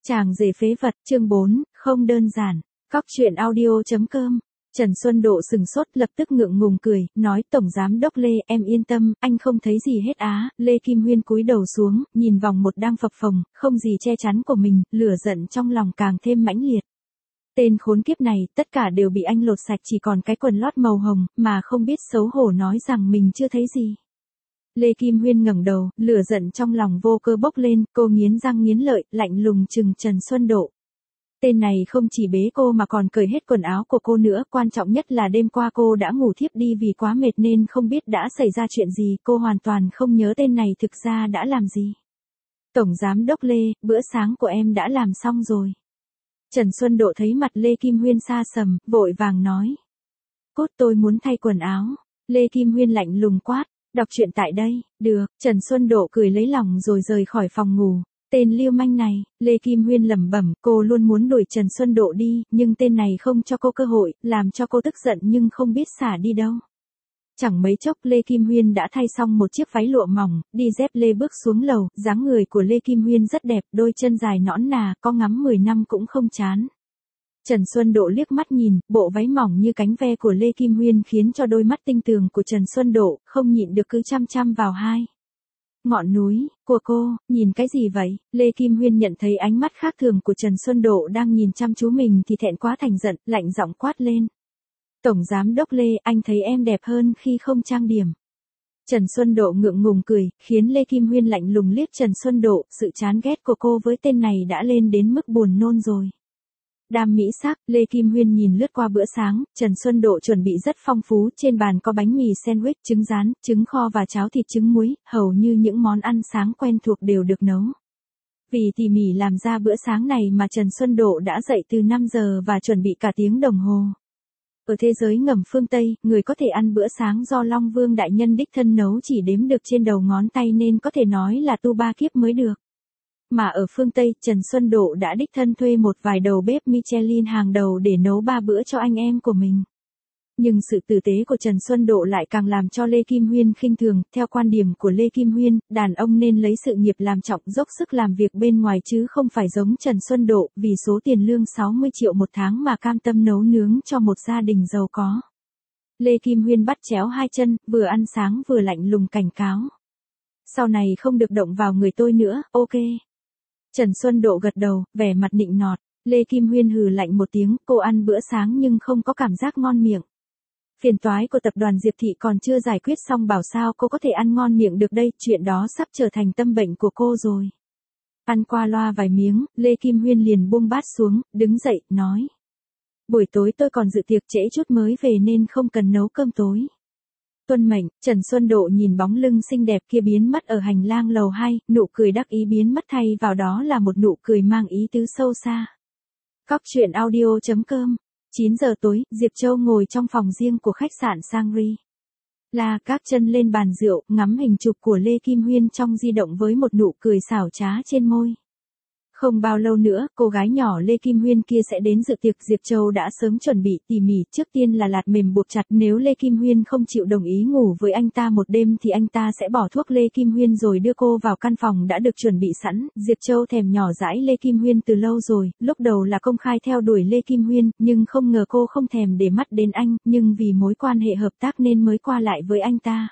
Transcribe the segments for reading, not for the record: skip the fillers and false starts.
Chàng rể phế vật, chương 4, không đơn giản. Cóc truyện audio.com. Trần Xuân Độ sừng sốt, lập tức ngượng ngùng cười, nói Tổng Giám Đốc Lê, em yên tâm, anh không thấy gì hết á. Lê Kim Huyên cúi đầu xuống, nhìn vòng một đang phập phồng, không gì che chắn của mình, lửa giận trong lòng càng thêm mãnh liệt. Tên khốn kiếp này, tất cả đều bị anh lột sạch, chỉ còn cái quần lót màu hồng, mà không biết xấu hổ nói rằng mình chưa thấy gì. Lê Kim Huyên ngẩng đầu, lửa giận trong lòng vô cơ bốc lên, cô nghiến răng nghiến lợi, lạnh lùng trừng Trần Xuân Độ. Tên này không chỉ bế cô mà còn cởi hết quần áo của cô nữa, quan trọng nhất là đêm qua cô đã ngủ thiếp đi vì quá mệt nên không biết đã xảy ra chuyện gì, cô hoàn toàn không nhớ tên này thực ra đã làm gì. Tổng Giám Đốc Lê, bữa sáng của em đã làm xong rồi. Trần Xuân Độ thấy mặt Lê Kim Huyên xa sầm, vội vàng nói. Cốt, tôi muốn thay quần áo. Lê Kim Huyên lạnh lùng quát. Đọc truyện tại đây, được. Trần Xuân Độ cười lấy lòng rồi rời khỏi phòng ngủ. Tên lưu manh này, Lê Kim Huyên lẩm bẩm, cô luôn muốn đuổi Trần Xuân Độ đi, nhưng tên này không cho cô cơ hội, làm cho cô tức giận nhưng không biết xả đi đâu. Chẳng mấy chốc Lê Kim Huyên đã thay xong một chiếc váy lụa mỏng, đi dép lê bước xuống lầu, dáng người của Lê Kim Huyên rất đẹp, đôi chân dài nõn nà, có ngắm 10 năm cũng không chán. Trần Xuân Độ liếc mắt nhìn, bộ váy mỏng như cánh ve của Lê Kim Huyên khiến cho đôi mắt tinh tường của Trần Xuân Độ không nhịn được cứ chăm chăm vào hai. Ngọn núi, của cô, nhìn cái gì vậy? Lê Kim Huyên nhận thấy ánh mắt khác thường của Trần Xuân Độ đang nhìn chăm chú mình thì thẹn quá thành giận, lạnh giọng quát lên. Tổng Giám Đốc Lê, anh thấy em đẹp hơn khi không trang điểm. Trần Xuân Độ ngượng ngùng cười, khiến Lê Kim Huyên lạnh lùng liếc Trần Xuân Độ, sự chán ghét của cô với tên này đã lên đến mức buồn nôn rồi. Đam mỹ sắc, Lê Kim Huyên nhìn lướt qua bữa sáng, Trần Xuân Độ chuẩn bị rất phong phú, trên bàn có bánh mì sandwich, trứng rán, trứng kho và cháo thịt trứng muối, hầu như những món ăn sáng quen thuộc đều được nấu. Vì tỉ mỉ làm ra bữa sáng này mà Trần Xuân Độ đã dậy từ 5 giờ và chuẩn bị cả tiếng đồng hồ. Ở thế giới ngầm phương Tây, người có thể ăn bữa sáng do Long Vương Đại Nhân đích thân nấu chỉ đếm được trên đầu ngón tay nên có thể nói là tu ba kiếp mới được. Mà ở phương Tây, Trần Xuân Độ đã đích thân thuê một vài đầu bếp Michelin hàng đầu để nấu 3 bữa cho anh em của mình. Nhưng sự tử tế của Trần Xuân Độ lại càng làm cho Lê Kim Huyên khinh thường, theo quan điểm của Lê Kim Huyên, đàn ông nên lấy sự nghiệp làm trọng, dốc sức làm việc bên ngoài chứ không phải giống Trần Xuân Độ, vì số tiền lương 60 triệu một tháng mà cam tâm nấu nướng cho một gia đình giàu có. Lê Kim Huyên bắt chéo hai chân, vừa ăn sáng vừa lạnh lùng cảnh cáo. Sau này không được động vào người tôi nữa, ok. Trần Xuân Độ gật đầu, vẻ mặt nịnh nọt. Lê Kim Huyên hừ lạnh một tiếng, cô ăn bữa sáng nhưng không có cảm giác ngon miệng. Phiền toái của tập đoàn Diệp Thị còn chưa giải quyết xong, bảo sao cô có thể ăn ngon miệng được đây, chuyện đó sắp trở thành tâm bệnh của cô rồi. Ăn qua loa vài miếng, Lê Kim Huyên liền buông bát xuống, đứng dậy, nói. Buổi tối tôi còn dự tiệc trễ chút mới về nên không cần nấu cơm tối. Tuân mệnh. Trần Xuân Độ nhìn bóng lưng xinh đẹp kia biến mất ở hành lang lầu 2, nụ cười đắc ý biến mất thay vào đó là một nụ cười mang ý tứ sâu xa. Cóc truyện audio.com. 9 giờ tối, Diệp Châu ngồi trong phòng riêng của khách sạn Sangri. Là các chân lên bàn rượu, ngắm hình chụp của Lê Kim Huyên trong di động với một nụ cười xảo trá trên môi. Không bao lâu nữa, cô gái nhỏ Lê Kim Huyên kia sẽ đến dự tiệc. Diệp Châu đã sớm chuẩn bị tỉ mỉ, trước tiên là lạt mềm buộc chặt, nếu Lê Kim Huyên không chịu đồng ý ngủ với anh ta một đêm thì anh ta sẽ bỏ thuốc Lê Kim Huyên rồi đưa cô vào căn phòng đã được chuẩn bị sẵn. Diệp Châu thèm nhỏ dãi Lê Kim Huyên từ lâu rồi, lúc đầu là công khai theo đuổi Lê Kim Huyên, nhưng không ngờ cô không thèm để mắt đến anh, nhưng vì mối quan hệ hợp tác nên mới qua lại với anh ta.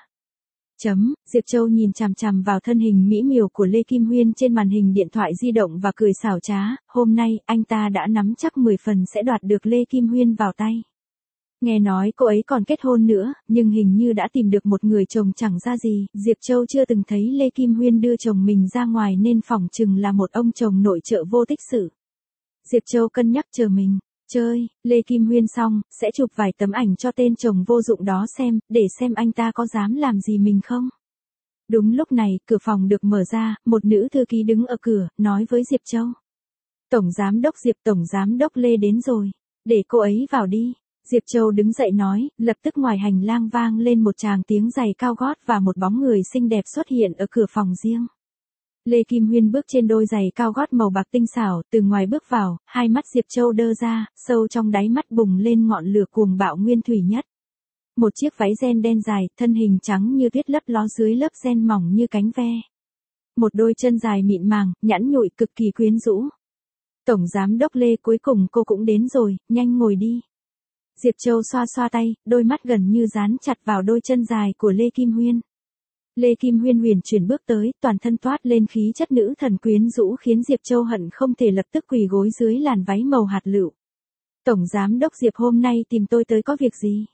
Diệp Châu nhìn chằm chằm vào thân hình mỹ miều của Lê Kim Huyên trên màn hình điện thoại di động và cười xảo trá, hôm nay, anh ta đã nắm chắc 10 phần sẽ đoạt được Lê Kim Huyên vào tay. Nghe nói cô ấy còn kết hôn nữa, nhưng hình như đã tìm được một người chồng chẳng ra gì, Diệp Châu chưa từng thấy Lê Kim Huyên đưa chồng mình ra ngoài nên phỏng chừng là một ông chồng nội trợ vô tích sự. Diệp Châu cân nhắc chờ mình chơi Lê Kim Huyên xong, sẽ chụp vài tấm ảnh cho tên chồng vô dụng đó xem, để xem anh ta có dám làm gì mình không. Đúng lúc này, cửa phòng được mở ra, một nữ thư ký đứng ở cửa, nói với Diệp Châu. Tổng Giám Đốc Diệp, Tổng Giám Đốc Lê đến rồi, để cô ấy vào đi. Diệp Châu đứng dậy nói, lập tức ngoài hành lang vang lên một tràng tiếng giày cao gót và một bóng người xinh đẹp xuất hiện ở cửa phòng riêng. Lê Kim Huyên bước trên đôi giày cao gót màu bạc tinh xảo, từ ngoài bước vào, hai mắt Diệp Châu đơ ra, sâu trong đáy mắt bùng lên ngọn lửa cuồng bạo nguyên thủy nhất. Một chiếc váy ren đen dài, thân hình trắng như tuyết lấp ló dưới lớp ren mỏng như cánh ve. Một đôi chân dài mịn màng, nhẵn nhụi cực kỳ quyến rũ. Tổng giám đốc Lê, cuối cùng cô cũng đến rồi, nhanh ngồi đi. Diệp Châu xoa xoa tay, đôi mắt gần như dán chặt vào đôi chân dài của Lê Kim Huyên. Lê Kim Huyên huyền chuyển bước tới, toàn thân toát lên khí chất nữ thần quyến rũ khiến Diệp Châu hận không thể lập tức quỳ gối dưới làn váy màu hạt lựu. Tổng giám đốc Diệp hôm nay tìm tôi tới có việc gì?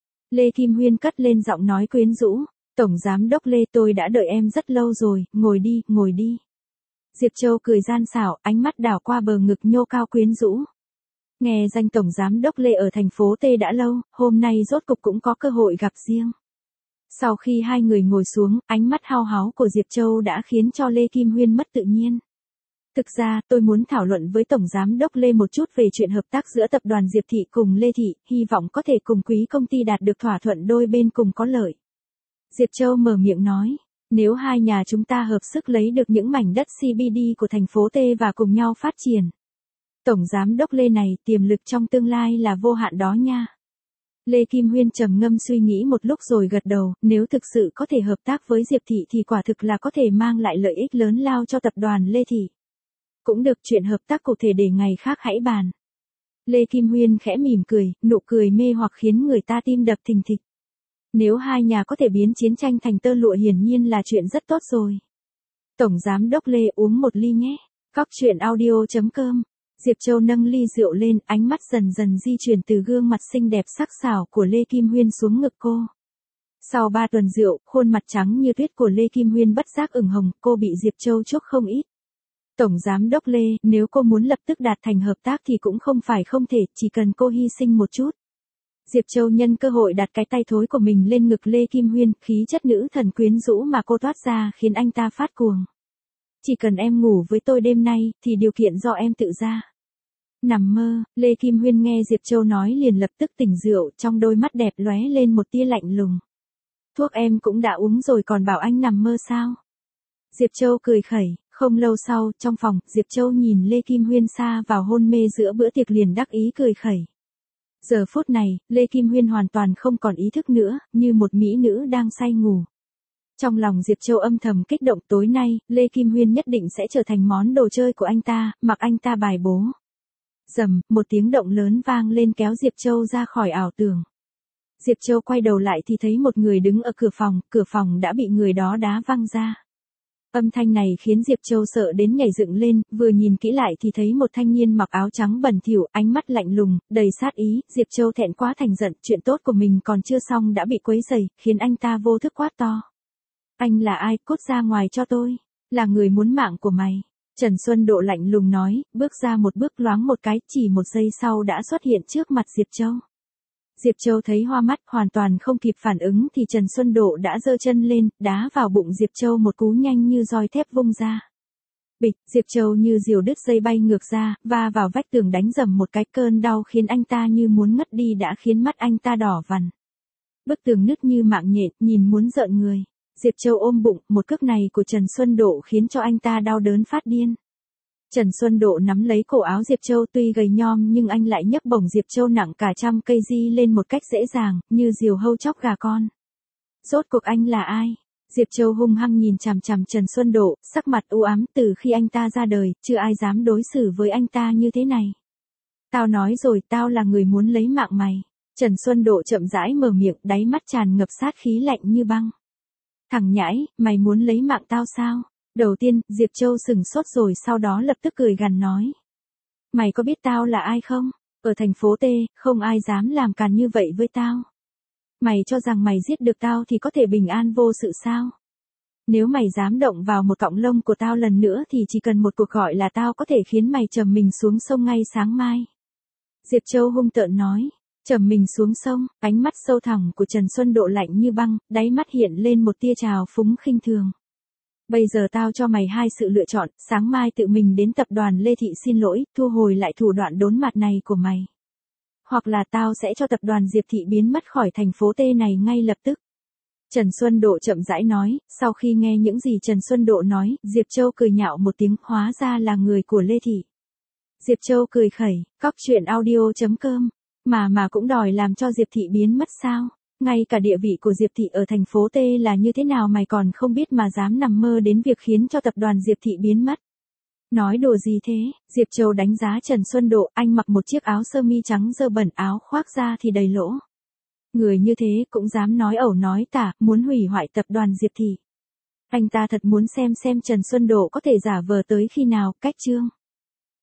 Lê Kim Huyên cất lên giọng nói quyến rũ. Tổng giám đốc Lê, tôi đã đợi em rất lâu rồi, ngồi đi, ngồi đi. Diệp Châu cười gian xảo, ánh mắt đảo qua bờ ngực nhô cao quyến rũ. Nghe danh tổng giám đốc Lê ở thành phố T đã lâu, hôm nay rốt cục cũng có cơ hội gặp riêng. Sau khi hai người ngồi xuống, ánh mắt hao háo của Diệp Châu đã khiến cho Lê Kim Huyên mất tự nhiên. Thực ra, tôi muốn thảo luận với tổng giám đốc Lê một chút về chuyện hợp tác giữa tập đoàn Diệp Thị cùng Lê Thị, hy vọng có thể cùng quý công ty đạt được thỏa thuận đôi bên cùng có lợi. Diệp Châu mở miệng nói, nếu hai nhà chúng ta hợp sức lấy được những mảnh đất CBD của thành phố T và cùng nhau phát triển. Tổng giám đốc Lê này tiềm lực trong tương lai là vô hạn đó nha. Lê Kim Huyên trầm ngâm suy nghĩ một lúc rồi gật đầu, nếu thực sự có thể hợp tác với Diệp Thị thì quả thực là có thể mang lại lợi ích lớn lao cho tập đoàn Lê Thị. Cũng được, chuyện hợp tác cụ thể để ngày khác hãy bàn. Lê Kim Huyên khẽ mỉm cười, nụ cười mê hoặc khiến người ta tim đập thình thịch. Nếu hai nhà có thể biến chiến tranh thành tơ lụa hiển nhiên là chuyện rất tốt rồi. Tổng giám đốc Lê, uống một ly nhé. Cóc truyện audio.com. Diệp Châu nâng ly rượu lên, ánh mắt dần dần di chuyển từ gương mặt xinh đẹp sắc sảo của Lê Kim Huyên xuống ngực cô. Sau 3 tuần rượu, khuôn mặt trắng như tuyết của Lê Kim Huyên bất giác ửng hồng, cô bị Diệp Châu chuốc không ít. Tổng giám đốc Lê, nếu cô muốn lập tức đạt thành hợp tác thì cũng không phải không thể, chỉ cần cô hy sinh một chút. Diệp Châu nhân cơ hội đặt cái tay thối của mình lên ngực Lê Kim Huyên, khí chất nữ thần quyến rũ mà cô toát ra khiến anh ta phát cuồng. Chỉ cần em ngủ với tôi đêm nay, thì điều kiện do em tự ra. Nằm mơ, Lê Kim Huyên nghe Diệp Châu nói liền lập tức tỉnh rượu, trong đôi mắt đẹp lóe lên một tia lạnh lùng. Thuốc em cũng đã uống rồi còn bảo anh nằm mơ sao? Diệp Châu cười khẩy, không lâu sau, trong phòng, Diệp Châu nhìn Lê Kim Huyên sa vào hôn mê giữa bữa tiệc liền đắc ý cười khẩy. Giờ phút này, Lê Kim Huyên hoàn toàn không còn ý thức nữa, như một mỹ nữ đang say ngủ. Trong lòng Diệp Châu âm thầm kích động, tối nay, Lê Kim Huyên nhất định sẽ trở thành món đồ chơi của anh ta, mặc anh ta bài bố. Rầm, một tiếng động lớn vang lên kéo Diệp Châu ra khỏi ảo tưởng. Diệp Châu quay đầu lại thì thấy một người đứng ở cửa phòng đã bị người đó đá văng ra. Âm thanh này khiến Diệp Châu sợ đến nhảy dựng lên, vừa nhìn kỹ lại thì thấy một thanh niên mặc áo trắng bẩn thỉu, ánh mắt lạnh lùng, đầy sát ý. Diệp Châu thẹn quá thành giận, chuyện tốt của mình còn chưa xong đã bị quấy rầy, khiến anh ta vô thức quát to. Anh là ai, cút ra ngoài cho tôi, là người muốn mạng của mày. Trần Xuân Độ lạnh lùng nói, bước ra một bước loáng một cái, chỉ một giây sau đã xuất hiện trước mặt Diệp Châu. Diệp Châu thấy hoa mắt, hoàn toàn không kịp phản ứng thì Trần Xuân Độ đã giơ chân lên, đá vào bụng Diệp Châu một cú nhanh như roi thép vung ra. Bịch, Diệp Châu như diều đứt dây bay ngược ra, va vào vách tường đánh rầm một cái, cơn đau khiến anh ta như muốn ngất đi đã khiến mắt anh ta đỏ vằn. Bức tường nứt như mạng nhện, nhìn muốn rợn người. Diệp Châu ôm bụng, một cước này của Trần Xuân Độ khiến cho anh ta đau đớn phát điên. Trần Xuân Độ nắm lấy cổ áo Diệp Châu, tuy gầy nhom nhưng anh lại nhấc bổng Diệp Châu nặng cả 100 kg lên một cách dễ dàng, như diều hâu chóc gà con. Rốt cuộc anh là ai? Diệp Châu hung hăng nhìn chằm chằm Trần Xuân Độ, sắc mặt u ám, từ khi anh ta ra đời, chưa ai dám đối xử với anh ta như thế này. Tao nói rồi, tao là người muốn lấy mạng mày. Trần Xuân Độ chậm rãi mở miệng, đáy mắt tràn ngập sát khí lạnh như băng. Thằng nhãi, mày muốn lấy mạng tao sao? Đầu tiên, Diệp Châu sừng sốt rồi sau đó lập tức cười gằn nói. Mày có biết tao là ai không? Ở thành phố T, không ai dám làm càn như vậy với tao. Mày cho rằng mày giết được tao thì có thể bình an vô sự sao? Nếu mày dám động vào một cọng lông của tao lần nữa thì chỉ cần một cuộc gọi là tao có thể khiến mày trầm mình xuống sông ngay sáng mai. Diệp Châu hung tợn nói. Trầm mình xuống sông, ánh mắt sâu thẳm của Trần Xuân Độ lạnh như băng, đáy mắt hiện lên một tia trào phúng khinh thường. Bây giờ tao cho mày hai sự lựa chọn, sáng mai tự mình đến tập đoàn Lê Thị xin lỗi, thu hồi lại thủ đoạn đốn mặt này của mày. Hoặc là tao sẽ cho tập đoàn Diệp Thị biến mất khỏi thành phố T này ngay lập tức. Trần Xuân Độ chậm rãi nói, sau khi nghe những gì Trần Xuân Độ nói, Diệp Châu cười nhạo một tiếng, hóa ra là người của Lê Thị. Diệp Châu cười khẩy, cóc truyện audio.com. Mà cũng đòi làm cho Diệp Thị biến mất sao? Ngay cả địa vị của Diệp Thị ở thành phố T là như thế nào mày còn không biết mà dám nằm mơ đến việc khiến cho tập đoàn Diệp Thị biến mất. Nói đùa gì thế, Diệp Châu đánh giá Trần Xuân Độ, anh mặc một chiếc áo sơ mi trắng dơ bẩn, áo khoác ra thì đầy lỗ. Người như thế cũng dám nói ẩu nói tả, muốn hủy hoại tập đoàn Diệp Thị. Anh ta thật muốn xem Trần Xuân Độ có thể giả vờ tới khi nào, cách chương.